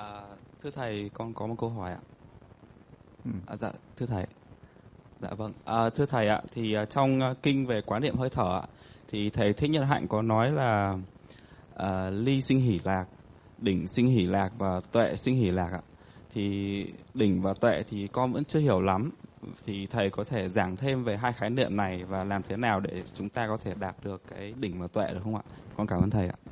Thưa thầy, con có một câu hỏi ạ. Dạ, thưa thầy. Dạ vâng. Thưa thầy ạ, thì trong kinh về quán niệm hơi thở ạ, thì thầy Thích Nhất Hạnh có nói là ly sinh hỷ lạc, đỉnh sinh hỷ lạc và tuệ sinh hỷ lạc ạ. Thì đỉnh và tuệ thì con vẫn chưa hiểu lắm. Thì thầy có thể giảng thêm về hai khái niệm này và làm thế nào để chúng ta có thể đạt được cái đỉnh và tuệ được không ạ? Con cảm ơn thầy ạ.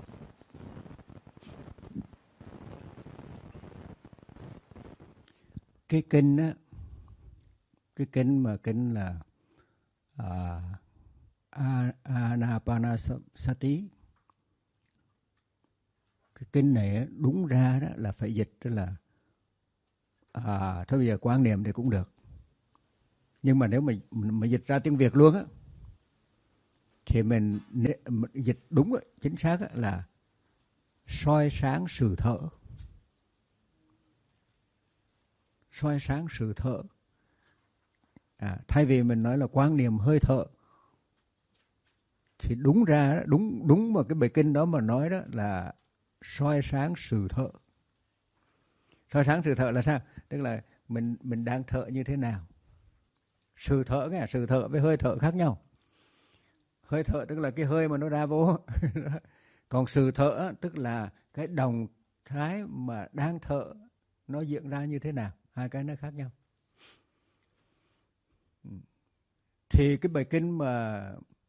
Cái kinh á, cái kinh là Anapanasati. Cái kinh này đúng ra đó là phải dịch đó là thôi bây giờ quan niệm thì cũng được, nhưng mà nếu mình dịch ra tiếng Việt luôn á thì mình dịch đúng chính xác là soi sáng sự thở. Soi sáng sự thở. Thay vì mình nói là quan niệm hơi thở thì đúng ra đúng mà cái bài kinh đó mà nói đó là soi sáng sự thở. Soi sáng sự thở là sao? Tức là mình đang thở như thế nào. Sự thở với hơi thở khác nhau. Hơi thở tức là cái hơi mà nó ra vô. Còn sự thở tức là cái động thái mà đang thở nó diễn ra như thế nào. Hai cái nó khác nhau. Thì cái bài kinh mà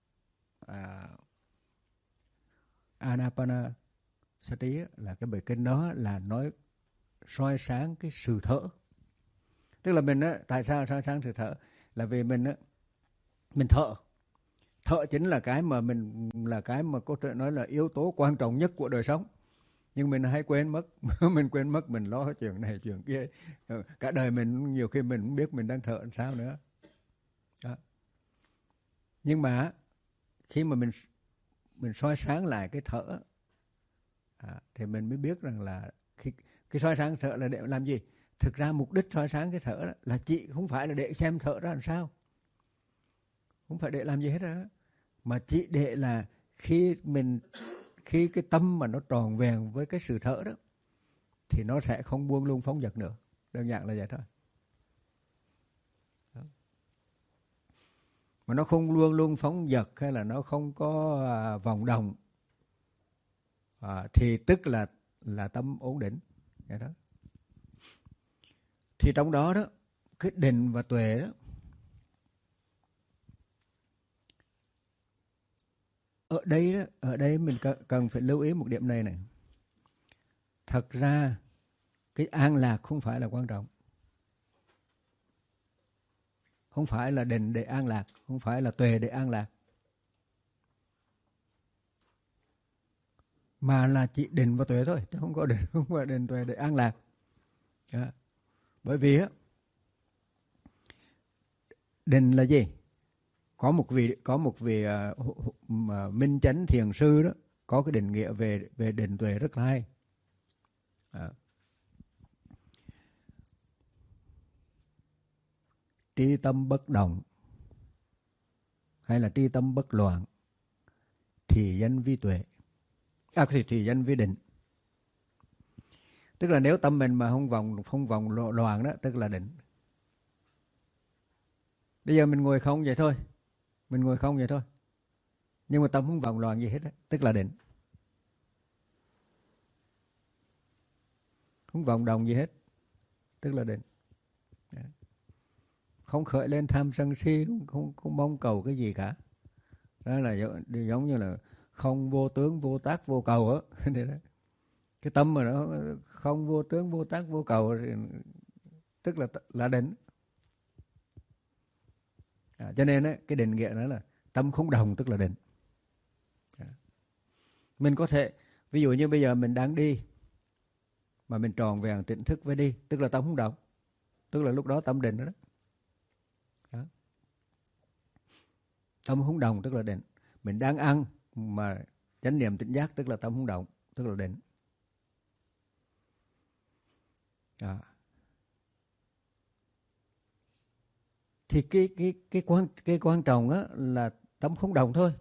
Anapanasati là cái bài kinh đó là nói soi sáng cái sự thở. Tức là mình á, tại sao soi sáng sự thở? Là vì mình thở. Thở chính là cái mà có thể nói là yếu tố quan trọng nhất của đời sống. Nhưng mình hay quên mất. Mình lo chuyện này chuyện kia. Cả đời mình nhiều khi mình không biết mình đang thở làm sao nữa. Đó. Nhưng mà khi mà mình soi sáng lại cái thở thì mình mới biết rằng là cái soi sáng thở là để làm gì. Thực ra mục đích soi sáng cái thở là chỉ không phải là để xem thở ra làm sao, không phải để làm gì hết đó, mà chỉ để là khi cái tâm mà nó tròn vẹn với cái sự thở đó thì nó sẽ không buông lung phóng dật nữa. Đơn giản là vậy thôi. Đó. Mà nó không luôn luôn phóng dật hay là nó không có vòng đồng thì tức là tâm ổn định. Vậy đó. Thì trong đó đó, cái định và tuệ đó, ở đây mình cần phải lưu ý một điểm này. Thật ra cái an lạc không phải là quan trọng. Không phải là định để an lạc, không phải là tuệ để an lạc. Mà là chỉ định và tuệ thôi, chứ không phải định tuệ để an lạc. Đó. Bởi vì á, định là gì? Có một vị minh chánh thiền sư đó có cái định nghĩa về định tuệ rất là hay. Tri tâm bất động hay là tri tâm bất loạn thì danh vi tuệ. Thì danh vi định. Tức là nếu tâm mình mà không vòng loạn đó, tức là định. Bây giờ mình ngồi không vậy thôi. Nhưng mà tâm không vòng loạn gì hết đó, tức là định. Không vòng đồng gì hết, tức là định. Không khởi lên tham sân si, không mong cầu cái gì cả. Đó là giống như là không vô tướng, vô tác, vô cầu á. Cái tâm mà nó không vô tướng, vô tác, vô cầu thì tức là định. Cho nên ấy, cái định nghĩa đó là tâm không đồng tức là định. Mình có thể, ví dụ như bây giờ mình đang đi mà mình tròn vẹn tỉnh thức với đi, tức là tâm không động, tức là lúc đó tâm định đó. Đó. Tâm không động tức là định. Mình đang ăn mà chánh niệm tỉnh giác tức là tâm không động, tức là định. Đó. Thì cái quan trọng á là tâm không động thôi.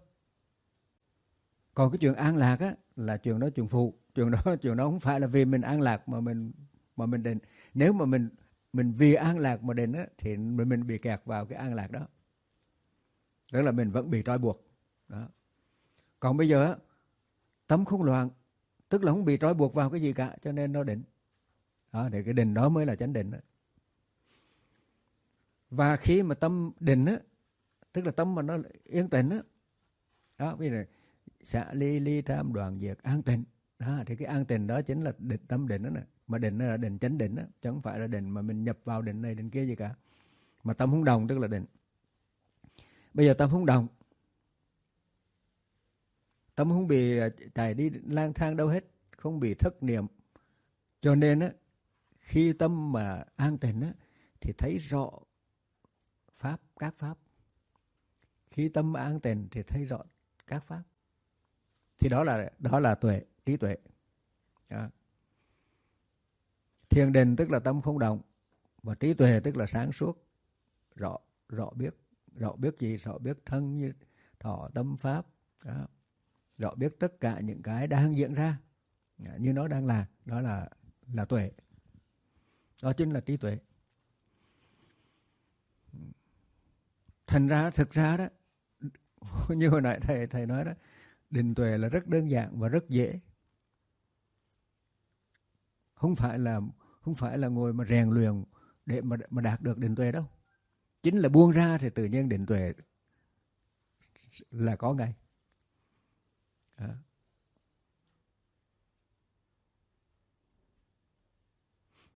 Còn cái chuyện an lạc á là chuyện đó chuyện phụ, chuyện đó không phải là vì mình an lạc mà mình mà mình định. Nếu mà mình vì an lạc mà định á, thì mình bị kẹt vào cái an lạc đó. Tức là mình vẫn bị trói buộc. Đó. Còn bây giờ tâm không loạn, tức là không bị trói buộc vào cái gì cả, cho nên nó định. Đó, thì cái định đó mới là chánh định đó. Và khi mà tâm định á, tức là tâm mà nó yên tĩnh á, đó, bây giờ xả ly ly tham đoạn diệt an tịnh. Đó, thì cái an tịnh đó chính là định, tâm định đó nè. Mà định là định chánh định đó, chứ không phải là định mà mình nhập vào định này định kia gì cả. Mà tâm không động tức là định. Bây giờ tâm không động, tâm không bị chạy đi lang thang đâu hết, không bị thất niệm. Cho nên á, khi tâm mà an tịnh á, thì thấy rõ pháp, các pháp. Khi tâm an tịnh thì thấy rõ các pháp. Thì đó là tuệ, trí tuệ. Đó. Thiền định tức là tâm không động, và trí tuệ tức là sáng suốt, rõ biết gì, rõ biết thân như thọ tâm pháp. Đó. Rõ biết tất cả những cái đang diễn ra như nó đang là, đó là tuệ. Đó chính là trí tuệ. Thành ra thực ra đó, như hồi nãy thầy nói đó, định tuệ là rất đơn giản và rất dễ. Không phải là ngồi mà rèn luyện để mà đạt được định tuệ đâu. Chính là buông ra thì tự nhiên định tuệ là có ngay.